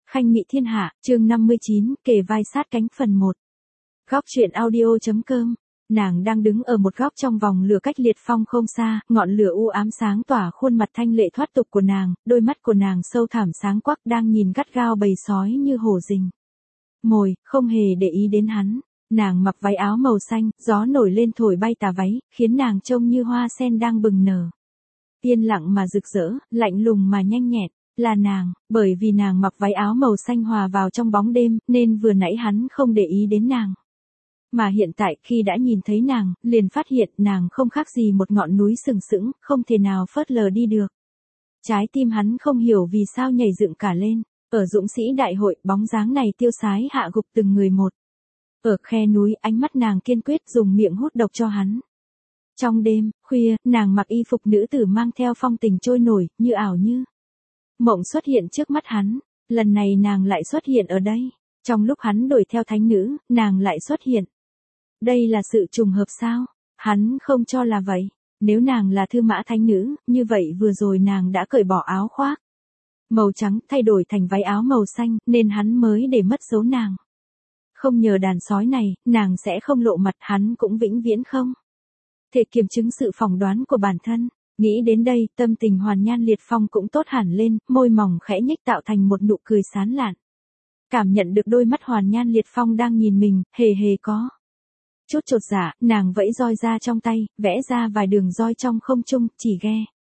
Khanh Mị Thiên Hạ, chương 59, kề vai sát cánh phần 1. Góc truyện audio.com. Nàng đang đứng ở một góc trong vòng lửa cách Liệt Phong không xa, ngọn lửa u ám sáng tỏa khuôn mặt thanh lệ thoát tục của nàng, đôi mắt của nàng sâu thẳm sáng quắc đang nhìn gắt gao bầy sói như hổ rình mồi, không hề để ý đến hắn. Nàng mặc váy áo màu xanh, gió nổi lên thổi bay tà váy, khiến nàng trông như hoa sen đang bừng nở. Yên lặng mà rực rỡ, lạnh lùng mà nhanh nhẹn. Là nàng, bởi vì nàng mặc váy áo màu xanh hòa vào trong bóng đêm, nên vừa nãy hắn không để ý đến nàng. Mà hiện tại khi đã nhìn thấy nàng, liền phát hiện nàng không khác gì một ngọn núi sừng sững, không thể nào phớt lờ đi được. Trái tim hắn không hiểu vì sao nhảy dựng cả lên. Ở dũng sĩ đại hội, bóng dáng này tiêu sái hạ gục từng người một. Ở khe núi, ánh mắt nàng kiên quyết dùng miệng hút độc cho hắn. Trong đêm, khuya, nàng mặc y phục nữ tử mang theo phong tình trôi nổi, như ảo như mộng xuất hiện trước mắt hắn. Lần này nàng lại xuất hiện ở đây. Trong lúc hắn đuổi theo thánh nữ, nàng lại xuất hiện. Đây là sự trùng hợp sao? Hắn không cho là vậy. Nếu nàng là Thư Mã thánh nữ, như vậy vừa rồi nàng đã cởi bỏ áo khoác màu trắng thay đổi thành váy áo màu xanh, nên hắn mới để mất dấu nàng. Không nhờ đàn sói này, nàng sẽ không lộ mặt, hắn cũng vĩnh viễn không thể kiểm chứng sự phỏng đoán của bản thân. Nghĩ đến đây, tâm tình Hoàn Nhan Liệt Phong cũng tốt hẳn lên, môi mỏng khẽ nhếch tạo thành một nụ cười sán lạn. Cảm nhận được đôi mắt Hoàn Nhan Liệt Phong đang nhìn mình, hề có chút chột dạ, nàng vẫy roi ra trong tay, vẽ ra vài đường roi trong không trung, chỉ nghe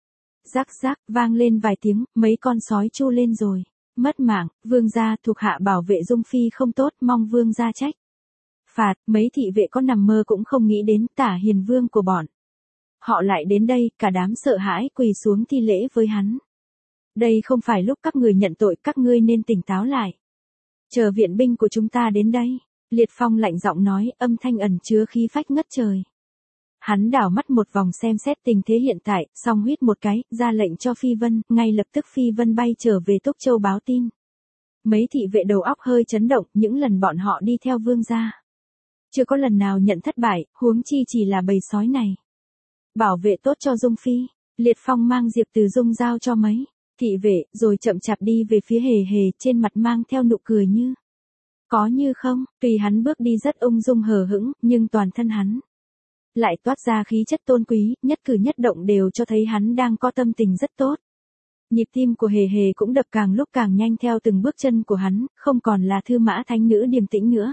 rắc rắc vang lên vài tiếng, mấy con sói chu lên rồi. Mất mạng, vương gia thuộc hạ bảo vệ Dung Phi không tốt, mong vương gia trách phạt. Mấy thị vệ có nằm mơ cũng không nghĩ đến Tả Hiền Vương của bọn họ lại đến đây, cả đám sợ hãi quỳ xuống thi lễ với hắn. Đây không phải lúc các người nhận tội, các ngươi nên tỉnh táo lại. Chờ viện binh của chúng ta đến đây. Liệt Phong lạnh giọng nói, âm thanh ẩn chứa khí phách ngất trời. Hắn đảo mắt một vòng xem xét tình thế hiện tại, xong huýt một cái, ra lệnh cho Phi Vân, ngay lập tức Phi Vân bay trở về Túc Châu báo tin. Mấy thị vệ đầu óc hơi chấn động, những lần bọn họ đi theo vương gia chưa có lần nào nhận thất bại, huống chi chỉ là bầy sói này. Bảo vệ tốt cho Dung Phi. Liệt Phong mang Diệp Từ Dung giao cho mấy thị vệ, rồi chậm chạp đi về phía hề, trên mặt mang theo nụ cười như có như không. Tuy hắn bước đi rất ung dung hờ hững, nhưng toàn thân hắn lại toát ra khí chất tôn quý, nhất cử nhất động đều cho thấy hắn đang có tâm tình rất tốt. Nhịp tim của hề cũng đập càng lúc càng nhanh theo từng bước chân của hắn, không còn là Thư Mã thánh nữ điềm tĩnh nữa.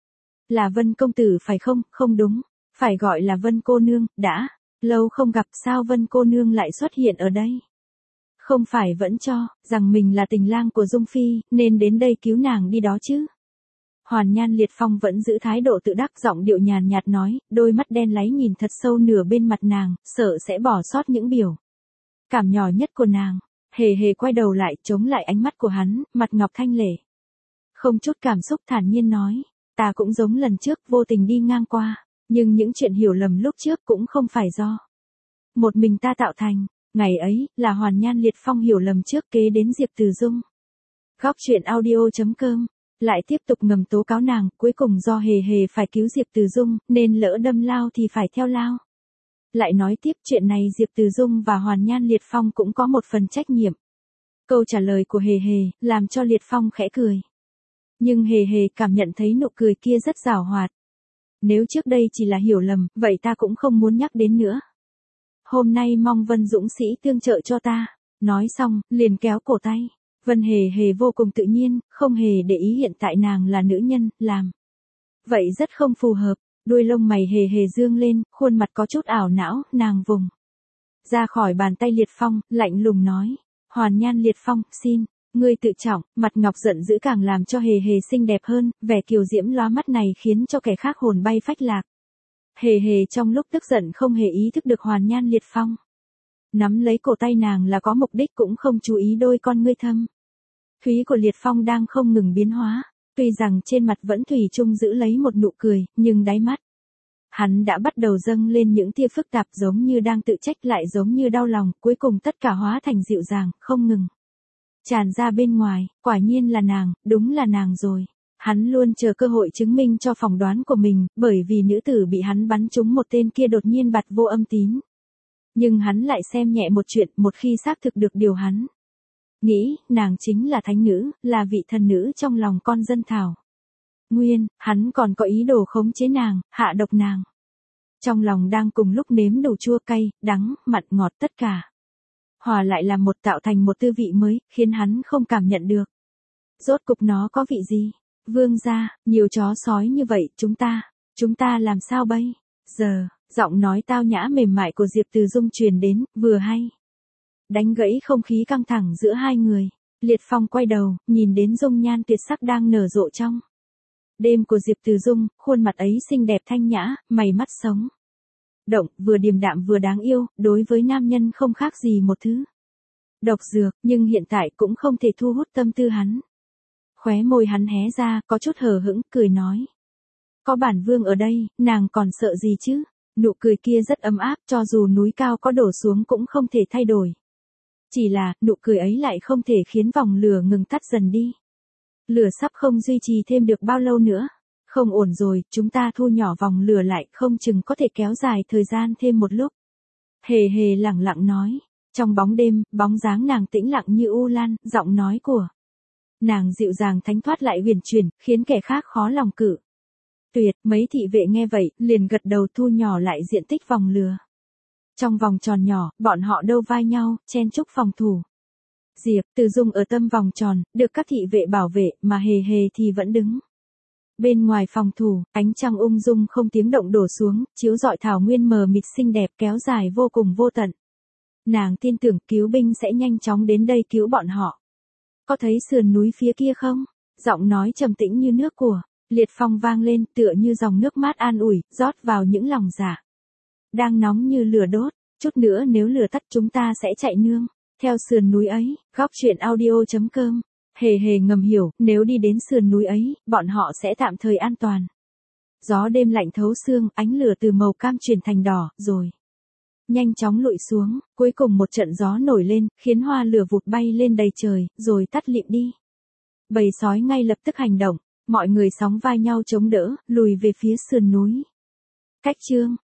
Là Vân công tử phải không? Không đúng, phải gọi là Vân cô nương. Đã lâu không gặp, sao Vân cô nương lại xuất hiện ở đây? Không phải vẫn cho rằng mình là tình lang của Dung Phi, nên đến đây cứu nàng đi đó chứ? Hoàn Nhan Liệt Phong vẫn giữ thái độ tự đắc, giọng điệu nhàn nhạt nói, đôi mắt đen láy nhìn thật sâu nửa bên mặt nàng, sợ sẽ bỏ sót những biểu cảm nhỏ nhất của nàng. Hề quay đầu lại, chống lại ánh mắt của hắn, mặt ngọc thanh lệ, không chút cảm xúc thản nhiên nói, ta cũng giống lần trước vô tình đi ngang qua, nhưng những chuyện hiểu lầm lúc trước cũng không phải do một mình ta tạo thành. Ngày ấy, là Hoàn Nhan Liệt Phong hiểu lầm trước kế đến Diệp Từ Dung. Góc truyện audio.com. Lại tiếp tục ngầm tố cáo nàng, cuối cùng do hề phải cứu Diệp Từ Dung, nên lỡ đâm lao thì phải theo lao. Lại nói tiếp chuyện này Diệp Từ Dung và Hoàn Nhan Liệt Phong cũng có một phần trách nhiệm. Câu trả lời của hề làm cho Liệt Phong khẽ cười. Nhưng hề cảm nhận thấy nụ cười kia rất giảo hoạt. Nếu trước đây chỉ là hiểu lầm, vậy ta cũng không muốn nhắc đến nữa. Hôm nay mong Vân dũng sĩ tương trợ cho ta. Nói xong, liền kéo cổ tay. Vân hề vô cùng tự nhiên, không hề để ý hiện tại nàng là nữ nhân, làm vậy rất không phù hợp. Đuôi lông mày hề dương lên, khuôn mặt có chút ảo não, nàng vùng ra khỏi bàn tay Liệt Phong, lạnh lùng nói. Hoàn Nhan Liệt Phong, xin ngươi tự trọng. Mặt ngọc giận dữ càng làm cho hề xinh đẹp hơn, vẻ kiều diễm lóa mắt này khiến cho kẻ khác hồn bay phách lạc. Hề trong lúc tức giận không hề ý thức được Hoàn Nhan Liệt Phong nắm lấy cổ tay nàng là có mục đích, cũng không chú ý đôi con ngươi thâm thúy của Liệt Phong đang không ngừng biến hóa. Tuy rằng trên mặt vẫn thủy chung giữ lấy một nụ cười, nhưng đáy mắt hắn đã bắt đầu dâng lên những tia phức tạp, giống như đang tự trách lại giống như đau lòng, cuối cùng tất cả hóa thành dịu dàng, không ngừng tràn ra bên ngoài. Quả nhiên là nàng, đúng là nàng rồi. Hắn luôn chờ cơ hội chứng minh cho phỏng đoán của mình, bởi vì nữ tử bị hắn bắn trúng một tên kia đột nhiên bặt vô âm tín. Nhưng hắn lại xem nhẹ một chuyện, một khi xác thực được điều hắn Nghĩ, nàng chính là thánh nữ, là vị thần nữ trong lòng con dân Thảo Nguyên, hắn còn có ý đồ khống chế nàng, hạ độc nàng. Trong lòng đang cùng lúc nếm đủ chua cay, đắng, mặn ngọt tất cả. Hòa lại làm một tạo thành một tư vị mới, khiến hắn không cảm nhận được. Rốt cục nó có vị gì? Vương gia, nhiều chó sói như vậy, chúng ta làm sao bây giờ? Giọng nói tao nhã mềm mại của Diệp Từ Dung truyền đến, vừa hay đánh gãy không khí căng thẳng giữa hai người. Liệt Phong quay đầu, nhìn đến dung nhan tuyệt sắc đang nở rộ trong đêm của Diệp Từ Dung, khuôn mặt ấy xinh đẹp thanh nhã, mày mắt sống động, vừa điềm đạm vừa đáng yêu, đối với nam nhân không khác gì một thứ độc dược, nhưng hiện tại cũng không thể thu hút tâm tư hắn. Khóe môi hắn hé ra, có chút hờ hững, cười nói. Có bản vương ở đây, nàng còn sợ gì chứ? Nụ cười kia rất ấm áp, cho dù núi cao có đổ xuống cũng không thể thay đổi. Chỉ là, nụ cười ấy lại không thể khiến vòng lửa ngừng tắt dần đi. Lửa sắp không duy trì thêm được bao lâu nữa. Không ổn rồi, chúng ta thu nhỏ vòng lửa lại, không chừng có thể kéo dài thời gian thêm một lúc. Hề hề lẳng lặng nói. Trong bóng đêm, bóng dáng nàng tĩnh lặng như u lan, giọng nói của nàng dịu dàng thánh thoát lại huyền chuyển, khiến kẻ khác khó lòng cự tuyệt. Mấy thị vệ nghe vậy, liền gật đầu thu nhỏ lại diện tích vòng lửa. Trong vòng tròn nhỏ, bọn họ đâu vai nhau, chen chúc phòng thủ. Diệp Từ Dung ở tâm vòng tròn, được các thị vệ bảo vệ, mà hề hề thì vẫn đứng bên ngoài phòng thủ. Ánh trăng ung dung không tiếng động đổ xuống, chiếu rọi thảo nguyên mờ mịt xinh đẹp kéo dài vô cùng vô tận. Nàng tin tưởng cứu binh sẽ nhanh chóng đến đây cứu bọn họ. Có thấy sườn núi phía kia không? Giọng nói trầm tĩnh như nước của Liệt Phong vang lên, tựa như dòng nước mát an ủi, rót vào những lòng dạ đang nóng như lửa đốt. Chút nữa nếu lửa tắt chúng ta sẽ chạy nương theo sườn núi ấy. Góc truyện audio.com. Hề hề ngầm hiểu, nếu đi đến sườn núi ấy, bọn họ sẽ tạm thời an toàn. Gió đêm lạnh thấu xương, ánh lửa từ màu cam chuyển thành đỏ, rồi nhanh chóng lụi xuống. Cuối cùng một trận gió nổi lên, khiến hoa lửa vụt bay lên đầy trời, rồi tắt lịm đi. Bầy sói ngay lập tức hành động, mọi người sóng vai nhau chống đỡ, lùi về phía sườn núi. Cách chương